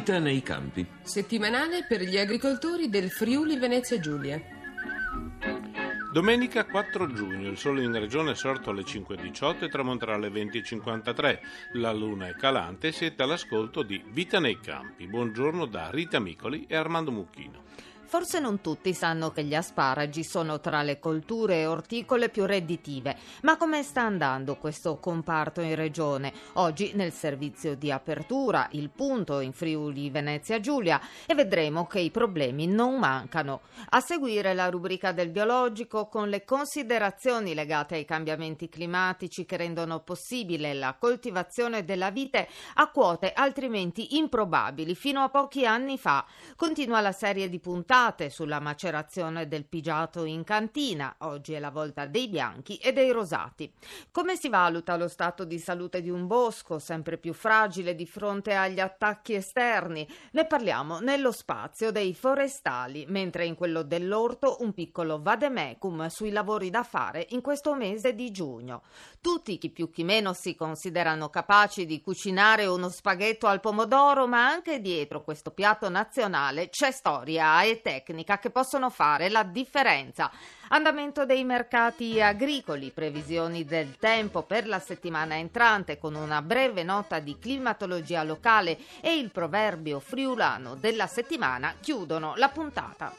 Vita nei campi. Settimanale per gli agricoltori del Friuli Venezia Giulia. Domenica 4 giugno, il sole in regione è sorto alle 5:18 e tramonterà alle 20:53. La luna è calante e siete all'ascolto di Vita nei campi. Buongiorno da Rita Micoli e Armando Mucchino. Forse non tutti sanno che gli asparagi sono tra le colture orticole più redditive, ma come sta andando questo comparto in regione? Oggi nel servizio di apertura, il punto in Friuli Venezia Giulia, e vedremo che i problemi non mancano. A seguire la rubrica del biologico con le considerazioni legate ai cambiamenti climatici che rendono possibile la coltivazione della vite a quote altrimenti improbabili fino a pochi anni fa. Continua la serie di puntate sulla macerazione del pigiato in cantina. Oggi è la volta dei bianchi e dei rosati. Come si valuta lo stato di salute di un bosco sempre più fragile di fronte agli attacchi esterni? Ne parliamo nello spazio dei forestali, mentre in quello dell'orto un piccolo vademecum sui lavori da fare in questo mese di giugno. Tutti, chi più chi meno, si considerano capaci di cucinare uno spaghetto al pomodoro, ma anche dietro questo piatto nazionale c'è storia e tecnica che possono fare la differenza. Andamento dei mercati agricoli, previsioni del tempo per la settimana entrante con una breve nota di climatologia locale e il proverbio friulano della settimana chiudono la puntata.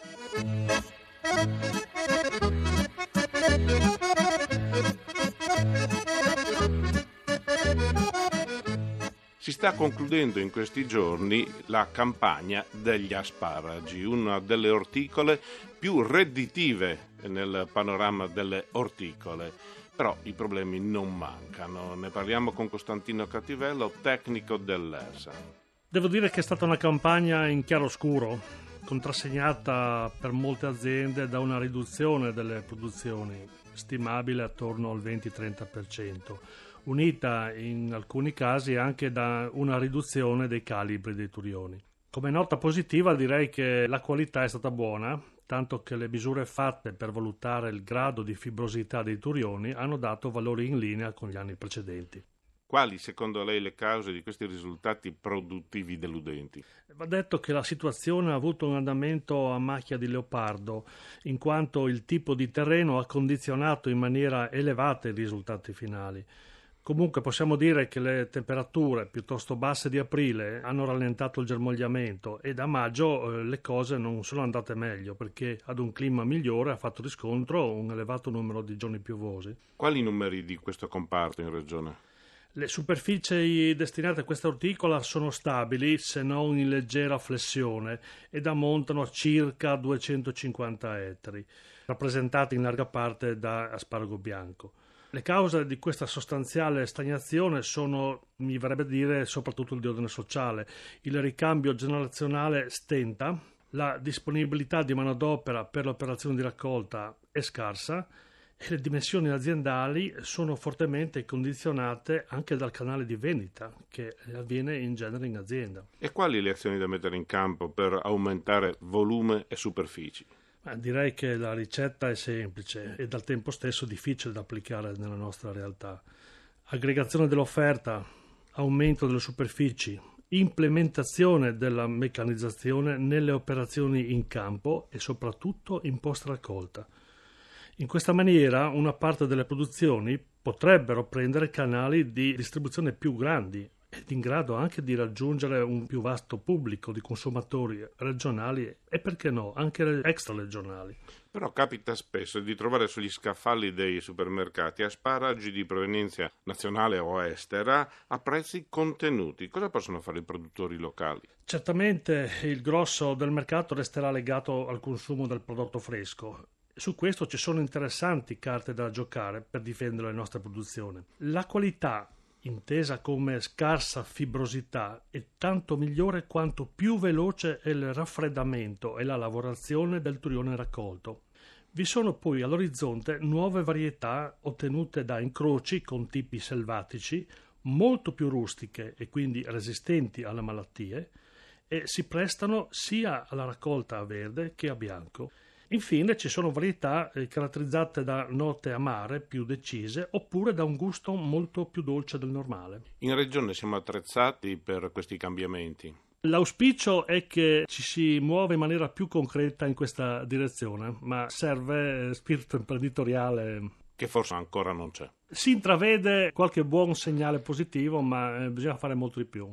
Si sta concludendo in questi giorni la campagna degli asparagi, una delle orticole più redditive nel panorama delle orticole. Però i problemi non mancano. Ne parliamo con Costantino Cattivello, tecnico dell'ERSA. Devo dire che è stata una campagna in chiaroscuro, contrassegnata per molte aziende da una riduzione delle produzioni, stimabile attorno al 20-30%. Unita in alcuni casi anche da una riduzione dei calibri dei turioni. Come nota positiva direi che la qualità è stata buona, tanto che le misure fatte per valutare il grado di fibrosità dei turioni hanno dato valori in linea con gli anni precedenti. Quali secondo lei le cause di questi risultati produttivi deludenti? Va detto che la situazione ha avuto un andamento a macchia di leopardo, in quanto il tipo di terreno ha condizionato in maniera elevata i risultati finali. Comunque possiamo dire che le temperature piuttosto basse di aprile hanno rallentato il germogliamento e da maggio le cose non sono andate meglio perché ad un clima migliore ha fatto riscontro un elevato numero di giorni piovosi. Quali numeri di questo comparto in regione? Le superfici destinate a questa orticola sono stabili se non in leggera flessione ed ammontano a circa 250 ettari, rappresentati in larga parte da asparago bianco. Le cause di questa sostanziale stagnazione sono, mi verrebbe a dire, soprattutto di ordine sociale. Il ricambio generazionale stenta, la disponibilità di manodopera per le operazioni di raccolta è scarsa e le dimensioni aziendali sono fortemente condizionate anche dal canale di vendita che avviene in genere in azienda. E quali le azioni da mettere in campo per aumentare volume e superfici? Direi che la ricetta è semplice e al tempo stesso difficile da applicare nella nostra realtà. Aggregazione dell'offerta, aumento delle superfici, implementazione della meccanizzazione nelle operazioni in campo e soprattutto in post-raccolta. In questa maniera una parte delle produzioni potrebbero prendere canali di distribuzione più grandi ed in grado anche di raggiungere un più vasto pubblico di consumatori regionali e perché no anche extraregionali. Però capita spesso di trovare sugli scaffali dei supermercati asparagi di provenienza nazionale o estera a prezzi contenuti. Cosa possono fare i produttori locali? Certamente il grosso del mercato resterà legato al consumo del prodotto fresco. Su questo ci sono interessanti carte da giocare per difendere le nostre produzioni. La qualità, intesa come scarsa fibrosità, è tanto migliore quanto più veloce è il raffreddamento e la lavorazione del turione raccolto. Vi sono poi all'orizzonte nuove varietà ottenute da incroci con tipi selvatici, molto più rustiche e quindi resistenti alle malattie, e si prestano sia alla raccolta a verde che a bianco. Infine ci sono varietà caratterizzate da note amare più decise oppure da un gusto molto più dolce del normale. In regione siamo attrezzati per questi cambiamenti? L'auspicio è che ci si muova in maniera più concreta in questa direzione, ma serve spirito imprenditoriale. Che forse ancora non c'è. Si intravede qualche buon segnale positivo, ma bisogna fare molto di più.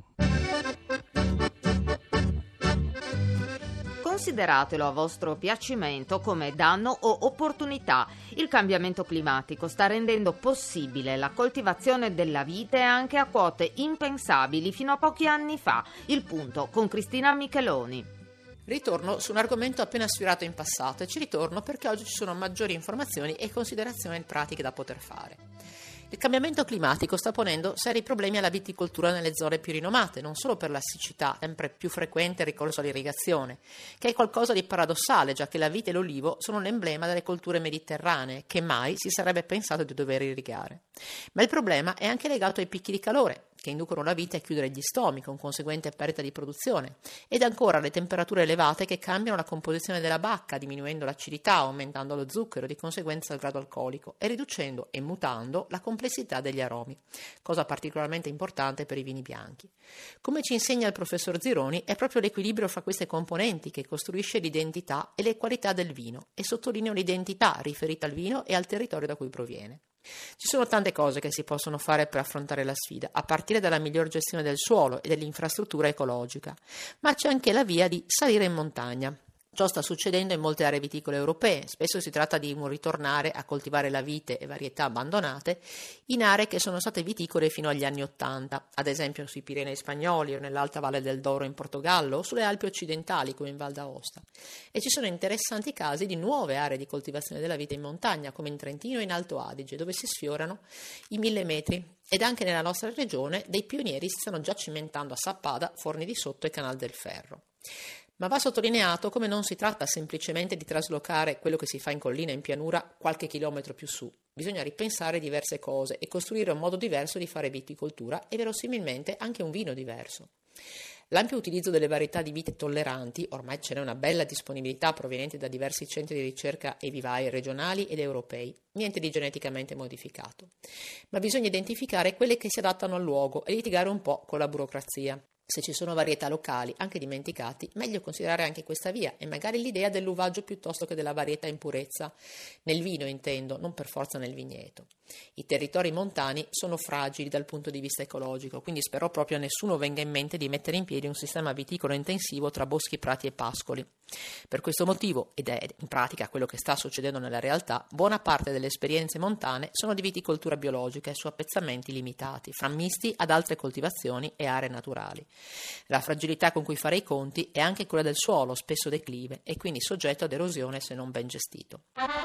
Consideratelo a vostro piacimento come danno o opportunità. Il cambiamento climatico sta rendendo possibile la coltivazione della vite anche a quote impensabili fino a pochi anni fa. Il punto con Cristina Micheloni. Ritorno su un argomento appena sfiorato in passato e ci ritorno perché oggi ci sono maggiori informazioni e considerazioni pratiche da poter fare. Il cambiamento climatico sta ponendo seri problemi alla viticoltura nelle zone più rinomate, non solo per la siccità, sempre più frequente il ricorso all'irrigazione, che è qualcosa di paradossale, già che la vite e l'olivo sono l'emblema delle colture mediterranee, che mai si sarebbe pensato di dover irrigare. Ma il problema è anche legato ai picchi di calore, che inducono la vite a chiudere gli stomi, con conseguente perdita di produzione, ed ancora alle temperature elevate che cambiano la composizione della bacca, diminuendo l'acidità, aumentando lo zucchero, di conseguenza il grado alcolico, e riducendo e mutando la complessità degli aromi, cosa particolarmente importante per i vini bianchi. Come ci insegna il professor Zironi, è proprio l'equilibrio fra queste componenti che costruisce l'identità e le qualità del vino, e sottolineo l'identità riferita al vino e al territorio da cui proviene. Ci sono tante cose che si possono fare per affrontare la sfida, a partire dalla miglior gestione del suolo e dell'infrastruttura ecologica, ma c'è anche la via di salire in montagna. Ciò sta succedendo in molte aree viticole europee. Spesso si tratta di un ritornare a coltivare la vite e varietà abbandonate in aree che sono state viticole fino agli anni '80, ad esempio sui Pirenei spagnoli o nell'Alta Valle del Douro in Portogallo o sulle Alpi occidentali come in Val d'Aosta. E ci sono interessanti casi di nuove aree di coltivazione della vite in montagna, come in Trentino e in Alto Adige, dove si sfiorano i 1000 metri. Ed anche nella nostra regione dei pionieri si stanno già cimentando a Sappada, Forni di Sotto e Canal del Ferro. Ma va sottolineato come non si tratta semplicemente di traslocare quello che si fa in collina e in pianura qualche chilometro più su. Bisogna ripensare diverse cose e costruire un modo diverso di fare viticoltura e verosimilmente anche un vino diverso. L'ampio utilizzo delle varietà di vite tolleranti, ormai ce n'è una bella disponibilità proveniente da diversi centri di ricerca e vivai regionali ed europei, niente di geneticamente modificato. Ma bisogna identificare quelle che si adattano al luogo e litigare un po' con la burocrazia. Se ci sono varietà locali, anche dimenticati, meglio considerare anche questa via e magari l'idea dell'uvaggio piuttosto che della varietà in purezza, nel vino intendo, non per forza nel vigneto. I territori montani sono fragili dal punto di vista ecologico, quindi spero proprio a nessuno venga in mente di mettere in piedi un sistema viticolo intensivo tra boschi, prati e pascoli. Per questo motivo, ed è in pratica quello che sta succedendo nella realtà, buona parte delle esperienze montane sono di viticoltura biologica e su appezzamenti limitati, frammisti ad altre coltivazioni e aree naturali. La fragilità con cui fare i conti è anche quella del suolo, spesso declive, e quindi soggetto ad erosione se non ben gestito.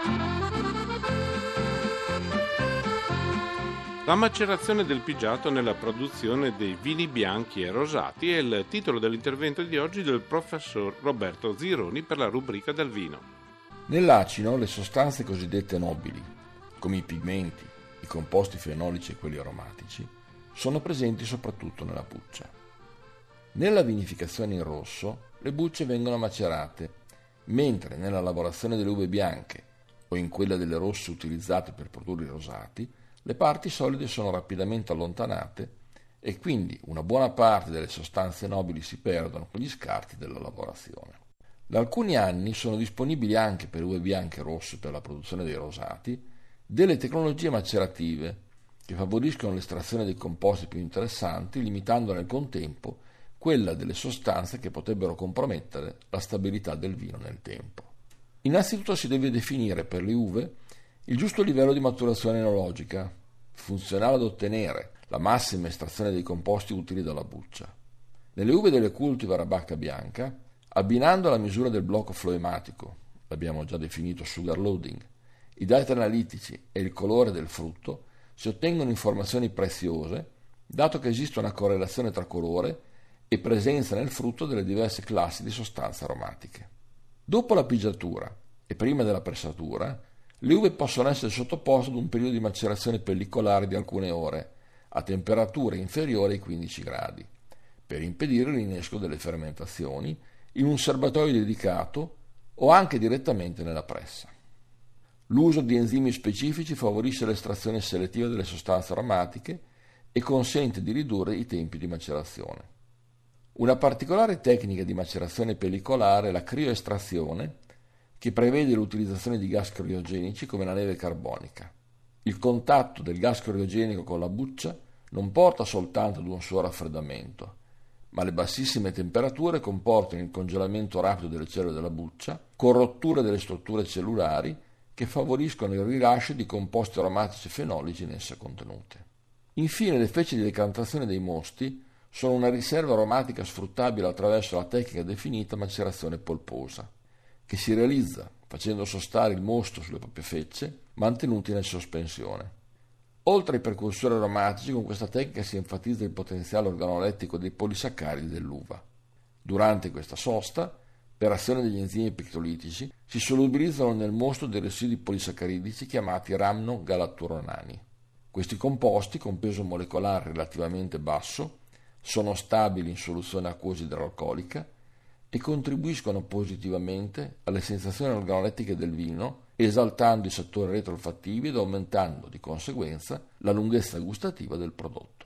La macerazione del pigiato nella produzione dei vini bianchi e rosati è il titolo dell'intervento di oggi del professor Roberto Zironi per la rubrica del vino. Nell'acino le sostanze cosiddette nobili, come i pigmenti, i composti fenolici e quelli aromatici, sono presenti soprattutto nella buccia. Nella vinificazione in rosso le bucce vengono macerate, mentre nella lavorazione delle uve bianche o in quella delle rosse utilizzate per produrre i rosati, le parti solide sono rapidamente allontanate e quindi una buona parte delle sostanze nobili si perdono con gli scarti della lavorazione. Da alcuni anni sono disponibili anche per uve bianche e rosse per la produzione dei rosati delle tecnologie macerative che favoriscono l'estrazione dei composti più interessanti, limitando nel contempo quella delle sostanze che potrebbero compromettere la stabilità del vino nel tempo. Innanzitutto si deve definire per le uve il giusto livello di maturazione enologica, funzionale ad ottenere la massima estrazione dei composti utili dalla buccia. Nelle uve delle cultivar a bacca bianca, abbinando la misura del blocco floematico, l'abbiamo già definito sugar loading, i dati analitici e il colore del frutto, si ottengono informazioni preziose, dato che esiste una correlazione tra colore e presenza nel frutto delle diverse classi di sostanze aromatiche. Dopo la pigiatura e prima della pressatura, le uve possono essere sottoposte ad un periodo di macerazione pellicolare di alcune ore, a temperature inferiori ai 15 gradi, per impedire l'innesco delle fermentazioni in un serbatoio dedicato o anche direttamente nella pressa. L'uso di enzimi specifici favorisce l'estrazione selettiva delle sostanze aromatiche e consente di ridurre i tempi di macerazione. Una particolare tecnica di macerazione pellicolare è la crioestrazione, che prevede l'utilizzazione di gas criogenici come la neve carbonica. Il contatto del gas criogenico con la buccia non porta soltanto ad un suo raffreddamento, ma le bassissime temperature comportano il congelamento rapido delle cellule della buccia, con rotture delle strutture cellulari che favoriscono il rilascio di composti aromatici e fenolici in esse contenute. Infine, le feci di decantazione dei mosti sono una riserva aromatica sfruttabile attraverso la tecnica definita macerazione polposa, che si realizza facendo sostare il mosto sulle proprie fecce, mantenuti in sospensione. Oltre ai precursori aromatici, con questa tecnica si enfatizza il potenziale organolettico dei polisaccaridi dell'uva. Durante questa sosta, per azione degli enzimi pectolitici, si solubilizzano nel mosto dei residui polisaccharidici chiamati ramno-galatturonani. Questi composti, con peso molecolare relativamente basso, sono stabili in soluzione acquosa idroalcolica e contribuiscono positivamente alle sensazioni organolettiche del vino, esaltando i settori retroolfattivi ed aumentando di conseguenza la lunghezza gustativa del prodotto.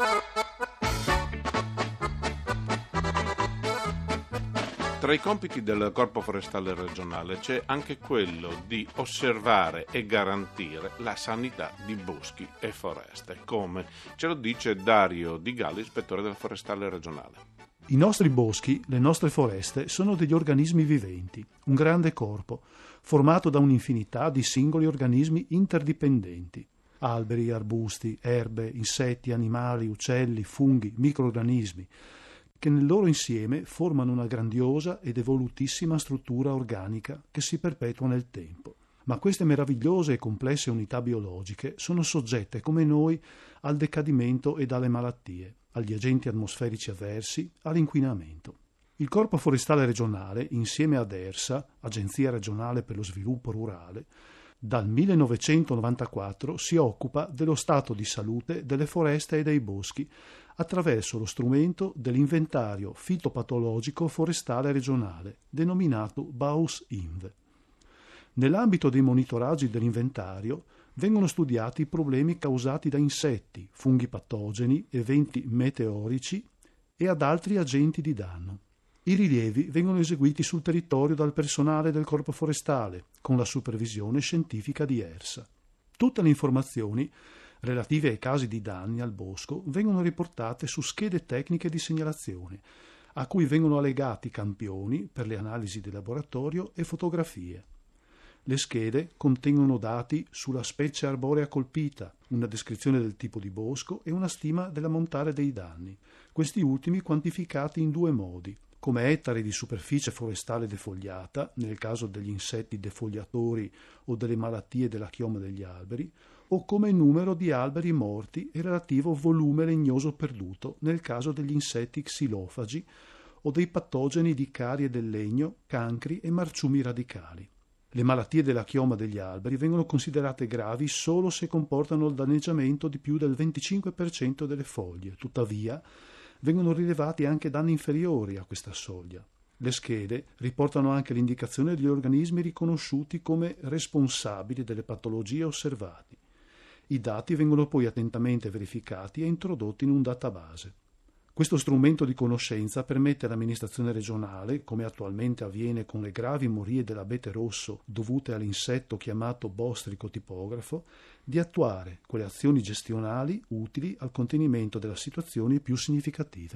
Tra i compiti del Corpo Forestale Regionale c'è anche quello di osservare e garantire la sanità di boschi e foreste, come ce lo dice Dario Di Gallo, ispettore del Forestale Regionale. I nostri boschi, le nostre foreste, sono degli organismi viventi, un grande corpo, formato da un'infinità di singoli organismi interdipendenti. Alberi, arbusti, erbe, insetti, animali, uccelli, funghi, microrganismi, che nel loro insieme formano una grandiosa ed evolutissima struttura organica che si perpetua nel tempo. Ma queste meravigliose e complesse unità biologiche sono soggette, come noi, al decadimento ed alle malattie, agli agenti atmosferici avversi, all'inquinamento. Il Corpo Forestale Regionale, insieme ad ERSA, Agenzia Regionale per lo Sviluppo Rurale, dal 1994 si occupa dello stato di salute delle foreste e dei boschi attraverso lo strumento dell'inventario fitopatologico forestale regionale, denominato BAUS-INV. Nell'ambito dei monitoraggi dell'inventario vengono studiati i problemi causati da insetti, funghi patogeni, eventi meteorici e ad altri agenti di danno. I rilievi vengono eseguiti sul territorio dal personale del Corpo Forestale, con la supervisione scientifica di ERSA. Tutte le informazioni relative ai casi di danni al bosco vengono riportate su schede tecniche di segnalazione, a cui vengono allegati campioni per le analisi di laboratorio e fotografie. Le schede contengono dati sulla specie arborea colpita, una descrizione del tipo di bosco e una stima dell'ammontare dei danni, questi ultimi quantificati in due modi: come ettari di superficie forestale defogliata, nel caso degli insetti defogliatori o delle malattie della chioma degli alberi, o come numero di alberi morti e relativo volume legnoso perduto, nel caso degli insetti xilofagi o dei patogeni di carie del legno, cancri e marciumi radicali. Le malattie della chioma degli alberi vengono considerate gravi solo se comportano il danneggiamento di più del 25% delle foglie, tuttavia vengono rilevati anche danni inferiori a questa soglia. Le schede riportano anche l'indicazione degli organismi riconosciuti come responsabili delle patologie osservate. I dati vengono poi attentamente verificati e introdotti in un database. Questo strumento di conoscenza permette all'amministrazione regionale, come attualmente avviene con le gravi morie dell'abete rosso dovute all'insetto chiamato bostrico tipografo, di attuare quelle azioni gestionali utili al contenimento delle situazioni più significative.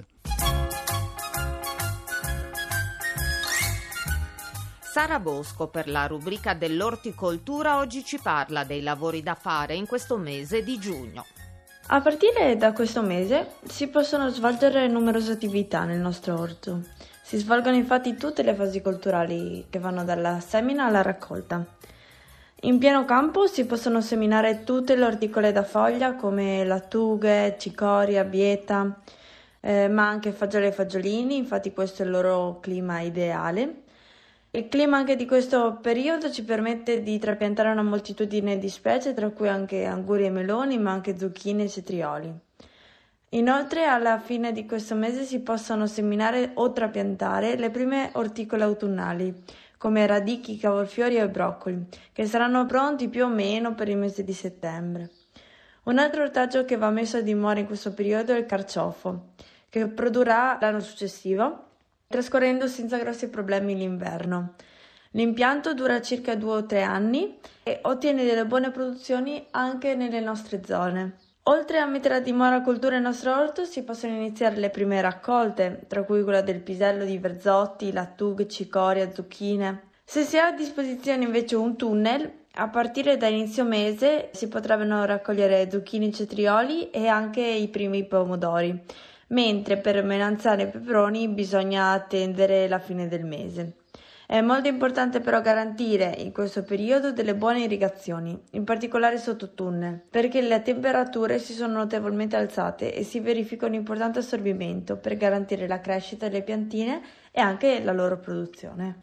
Sara Bosco, per la rubrica dell'orticoltura, oggi ci parla dei lavori da fare in questo mese di giugno. A partire da questo mese si possono svolgere numerose attività nel nostro orto. Si svolgono infatti tutte le fasi colturali che vanno dalla semina alla raccolta. In pieno campo si possono seminare tutte le orticole da foglia come lattughe, cicoria, bieta, ma anche fagioli e fagiolini, infatti questo è il loro clima ideale. Il clima anche di questo periodo ci permette di trapiantare una moltitudine di specie, tra cui anche anguri e meloni, ma anche zucchine e cetrioli. Inoltre, alla fine di questo mese si possono seminare o trapiantare le prime orticole autunnali, come radicchi, cavolfiori e broccoli, che saranno pronti più o meno per il mese di settembre. Un altro ortaggio che va messo a dimora in questo periodo è il carciofo, che produrrà l'anno successivo, trascorrendo senza grossi problemi l'inverno. L'impianto dura circa 2 o 3 anni e ottiene delle buone produzioni anche nelle nostre zone. Oltre a mettere a dimora colture nel nostro orto, si possono iniziare le prime raccolte, tra cui quella del pisello di verzotti, lattughe, cicoria, zucchine. Se si ha a disposizione invece un tunnel, a partire da inizio mese si potranno raccogliere zucchine, cetrioli e anche i primi pomodori, mentre per melanzane e peperoni bisogna attendere la fine del mese. È molto importante però garantire in questo periodo delle buone irrigazioni, in particolare sotto tunnel, perché le temperature si sono notevolmente alzate e si verifica un importante assorbimento per garantire la crescita delle piantine e anche la loro produzione.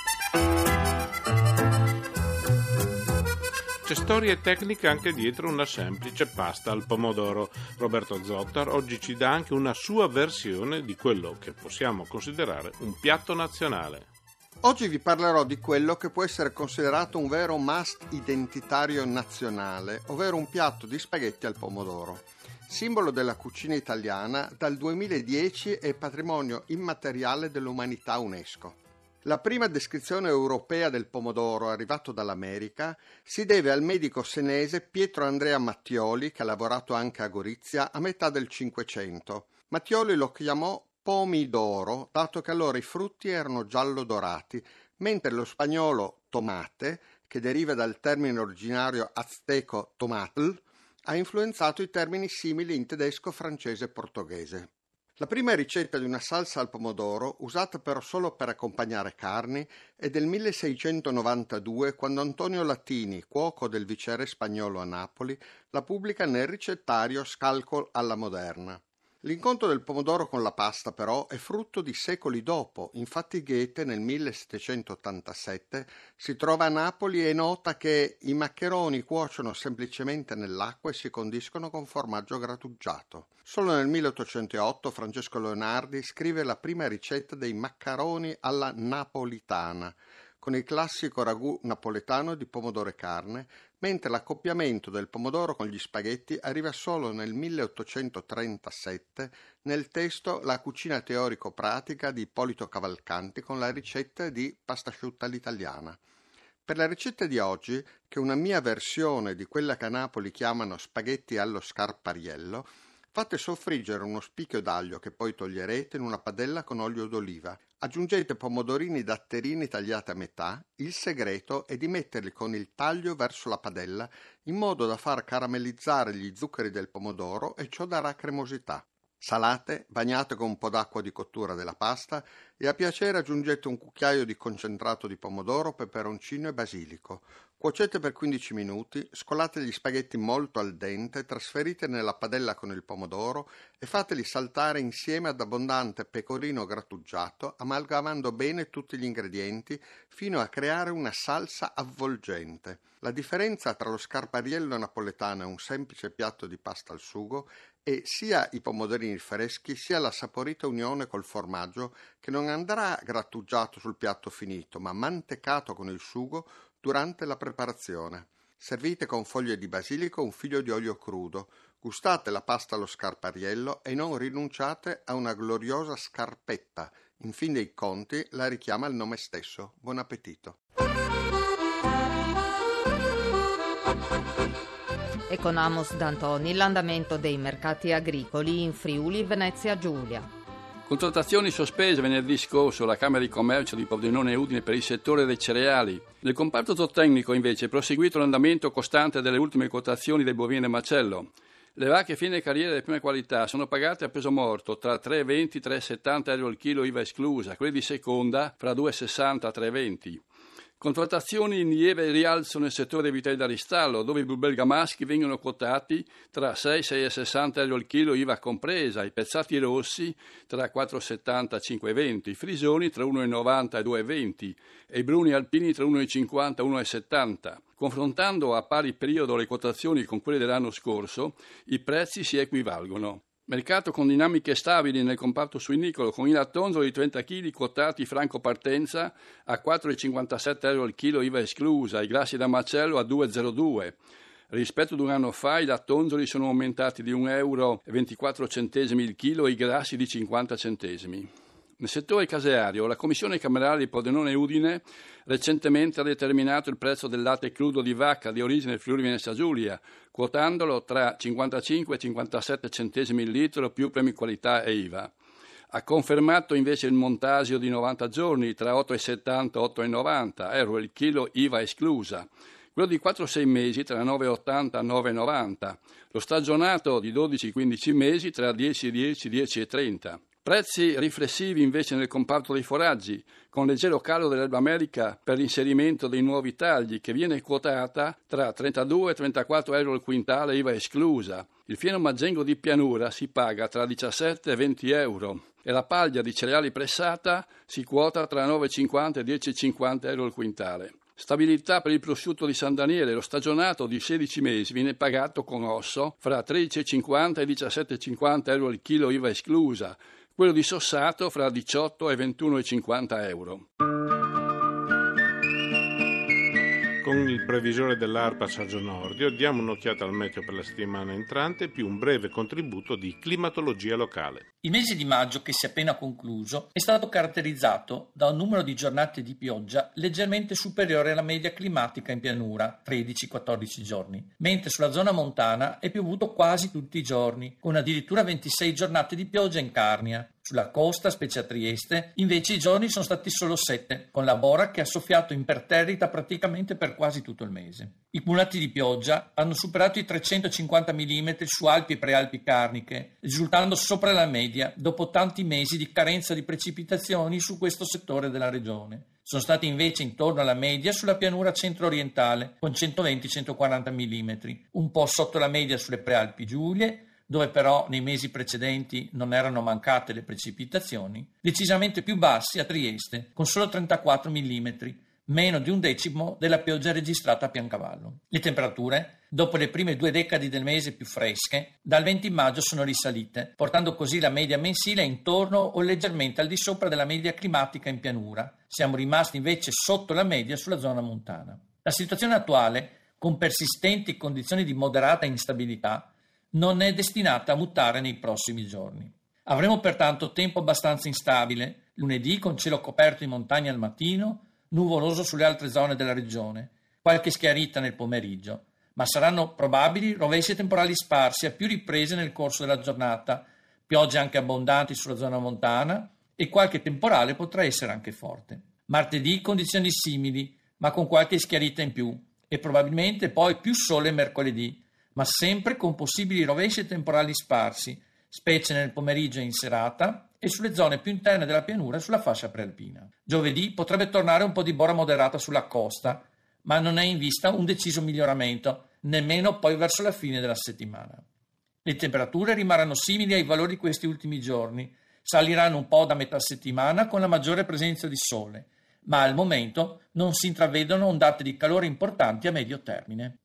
C'è storia e tecnica anche dietro una semplice pasta al pomodoro. Roberto Zottar oggi ci dà anche una sua versione di quello che possiamo considerare un piatto nazionale. Oggi vi parlerò di quello che può essere considerato un vero must identitario nazionale, ovvero un piatto di spaghetti al pomodoro. Simbolo della cucina italiana, dal 2010 è patrimonio immateriale dell'umanità UNESCO. La prima descrizione europea del pomodoro, arrivato dall'America, si deve al medico senese Pietro Andrea Mattioli, che ha lavorato anche a Gorizia, a metà del Cinquecento. Mattioli lo chiamò pomidoro, dato che allora i frutti erano giallo dorati, mentre lo spagnolo tomate, che deriva dal termine originario azteco tomatl, ha influenzato i termini simili in tedesco, francese e portoghese. La prima ricetta di una salsa al pomodoro, usata però solo per accompagnare carni, è del 1692, quando Antonio Latini, cuoco del viceré spagnolo a Napoli, la pubblica nel ricettario Scalcol alla moderna. L'incontro del pomodoro con la pasta, però, è frutto di secoli dopo. Infatti Goethe, nel 1787, si trova a Napoli e nota che i maccheroni cuociono semplicemente nell'acqua e si condiscono con formaggio grattugiato. Solo nel 1808 Francesco Leonardi scrive la prima ricetta dei maccheroni alla napolitana, con il classico ragù napoletano di pomodoro e carne, mentre l'accoppiamento del pomodoro con gli spaghetti arriva solo nel 1837 nel testo La cucina teorico-pratica di Ippolito Cavalcanti con la ricetta di pasta asciutta all'italiana. Per la ricetta di oggi, che è una mia versione di quella che a Napoli chiamano spaghetti allo scarpariello, fate soffriggere uno spicchio d'aglio che poi toglierete in una padella con olio d'oliva. Aggiungete pomodorini datterini tagliati a metà. Il segreto è di metterli con il taglio verso la padella in modo da far caramellizzare gli zuccheri del pomodoro e ciò darà cremosità. Salate, bagnate con un po' d'acqua di cottura della pasta e a piacere aggiungete un cucchiaio di concentrato di pomodoro, peperoncino e basilico. Cuocete per 15 minuti, scolate gli spaghetti molto al dente, trasferite nella padella con il pomodoro e fateli saltare insieme ad abbondante pecorino grattugiato, amalgamando bene tutti gli ingredienti fino a creare una salsa avvolgente. La differenza tra lo scarpariello napoletano e un semplice piatto di pasta al sugo è sia i pomodorini freschi sia la saporita unione col formaggio che non andrà grattugiato sul piatto finito ma mantecato con il sugo durante la preparazione. Servite con foglie di basilico e un figlio di olio crudo. Gustate la pasta allo scarpariello e non rinunciate a una gloriosa scarpetta. In fin dei conti la richiama il nome stesso. Buon appetito. E con Amos D'Antoni l'andamento dei mercati agricoli in Friuli Venezia Giulia. Contrattazioni sospese venerdì scorso alla Camera di Commercio di Pordenone e Udine per il settore dei cereali. Nel comparto zootecnico invece è proseguito l'andamento costante delle ultime quotazioni dei bovini e macello. Le vacche fine carriera di prima qualità sono pagate a peso morto tra 3,20 e 3,70 euro al chilo IVA esclusa, quelle di seconda fra 2,60 e 3,20. Contrattazioni in lieve rialzo nel settore dei vitelli da ristallo, dove i bergamaschi vengono quotati tra 6 e 6,60 euro al chilo IVA compresa, i pezzati rossi tra 4,70 e 5,20, i frisoni tra 1,90 e 2,20 e i bruni alpini tra 1,50 e 1,70. Confrontando a pari periodo le quotazioni con quelle dell'anno scorso, i prezzi si equivalgono. Mercato con dinamiche stabili nel comparto suinicolo, con i lattonzoli di 30 kg quotati franco partenza a 4,57 euro al chilo IVA esclusa, i grassi da macello a 2,02. Rispetto ad un anno fa i lattonzoli sono aumentati di €1,24 il chilo e i grassi di 50 centesimi. Nel settore caseario, la Commissione Camerale di Pordenone e Udine recentemente ha determinato il prezzo del latte crudo di vacca di origine Friuli Venezia Giulia, quotandolo tra 55 e 57 centesimi il litro più premi qualità e IVA. Ha confermato invece il montasio di 90 giorni tra 8,70 e 8,90 euro il chilo IVA esclusa. Quello di 4-6 mesi tra 9,80 e 9,90, lo stagionato di 12-15 mesi tra 10,10 e 10,30. Prezzi riflessivi invece nel comparto dei foraggi, con leggero calo dell'erba america per l'inserimento dei nuovi tagli, che viene quotata tra 32 e 34 euro il quintale IVA esclusa. Il fieno maggengo di pianura si paga tra 17 e 20 euro e la paglia di cereali pressata si quota tra 9,50 e 10,50 euro il quintale. Stabilità per il prosciutto di San Daniele, lo stagionato di 16 mesi viene pagato con osso fra 13,50 e 17,50 euro il chilo IVA esclusa, quello di Sossato fra 18 e 21,50 euro. Con il previsore dell'ARPA Sergio Nordio diamo un'occhiata al meteo per la settimana entrante più un breve contributo di climatologia locale. Il mese di maggio che si è appena concluso è stato caratterizzato da un numero di giornate di pioggia leggermente superiore alla media climatica in pianura, 13-14 giorni, mentre sulla zona montana è piovuto quasi tutti i giorni, con addirittura 26 giornate di pioggia in Carnia. Sulla costa, specie a Trieste, invece i giorni sono stati solo 7, con la bora che ha soffiato imperterrita praticamente per quasi tutto il mese. I cumulati di pioggia hanno superato i 350 mm su Alpi e Prealpi Carniche, risultando sopra la media dopo tanti mesi di carenza di precipitazioni su questo settore della regione. Sono stati invece intorno alla media sulla pianura centro-orientale, con 120-140 mm, un po' sotto la media sulle Prealpi Giulie, dove però nei mesi precedenti non erano mancate le precipitazioni, decisamente più bassi a Trieste, con solo 34 mm, meno di un decimo della pioggia registrata a Piancavallo. Le temperature, dopo le prime 2 decadi del mese più fresche, dal 20 maggio sono risalite, portando così la media mensile intorno o leggermente al di sopra della media climatica in pianura. Siamo rimasti invece sotto la media sulla zona montana. La situazione attuale, con persistenti condizioni di moderata instabilità, non è destinata a mutare nei prossimi giorni. Avremo pertanto tempo abbastanza instabile, lunedì con cielo coperto in montagna al mattino, nuvoloso sulle altre zone della regione, qualche schiarita nel pomeriggio, ma saranno probabili rovesci temporali sparsi a più riprese nel corso della giornata, piogge anche abbondanti sulla zona montana e qualche temporale potrà essere anche forte. Martedì condizioni simili, ma con qualche schiarita in più, e probabilmente poi più sole mercoledì, ma sempre con possibili rovesci e temporali sparsi, specie nel pomeriggio e in serata, e sulle zone più interne della pianura e sulla fascia prealpina. Giovedì potrebbe tornare un po' di bora moderata sulla costa, ma non è in vista un deciso miglioramento, nemmeno poi verso la fine della settimana. Le temperature rimarranno simili ai valori di questi ultimi giorni, saliranno un po' da metà settimana con la maggiore presenza di sole, ma al momento non si intravedono ondate di calore importanti a medio termine.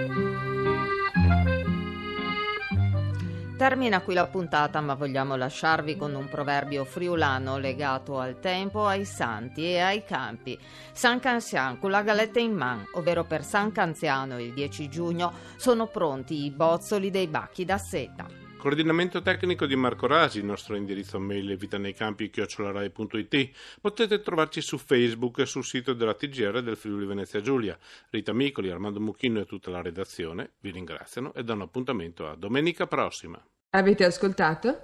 Termina qui la puntata, ma vogliamo lasciarvi con un proverbio friulano legato al tempo, ai santi e ai campi. San Canzian con la galetta in man, ovvero per San Canziano il 10 giugno sono pronti i bozzoli dei bacchi da seta. Coordinamento tecnico di Marco Rasi, il nostro indirizzo mail è vitaneiCampi@rai.it. Potete trovarci su Facebook e sul sito della TGR del Friuli Venezia Giulia. Rita Micoli, Armando Mucchino e tutta la redazione vi ringraziano e danno appuntamento a domenica prossima. Avete ascoltato?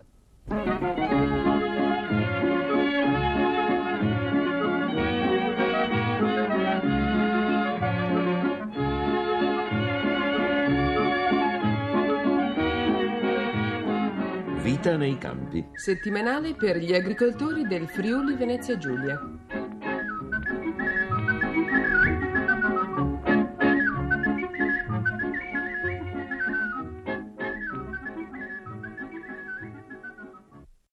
Vita nei campi. Settimanale per gli agricoltori del Friuli Venezia Giulia.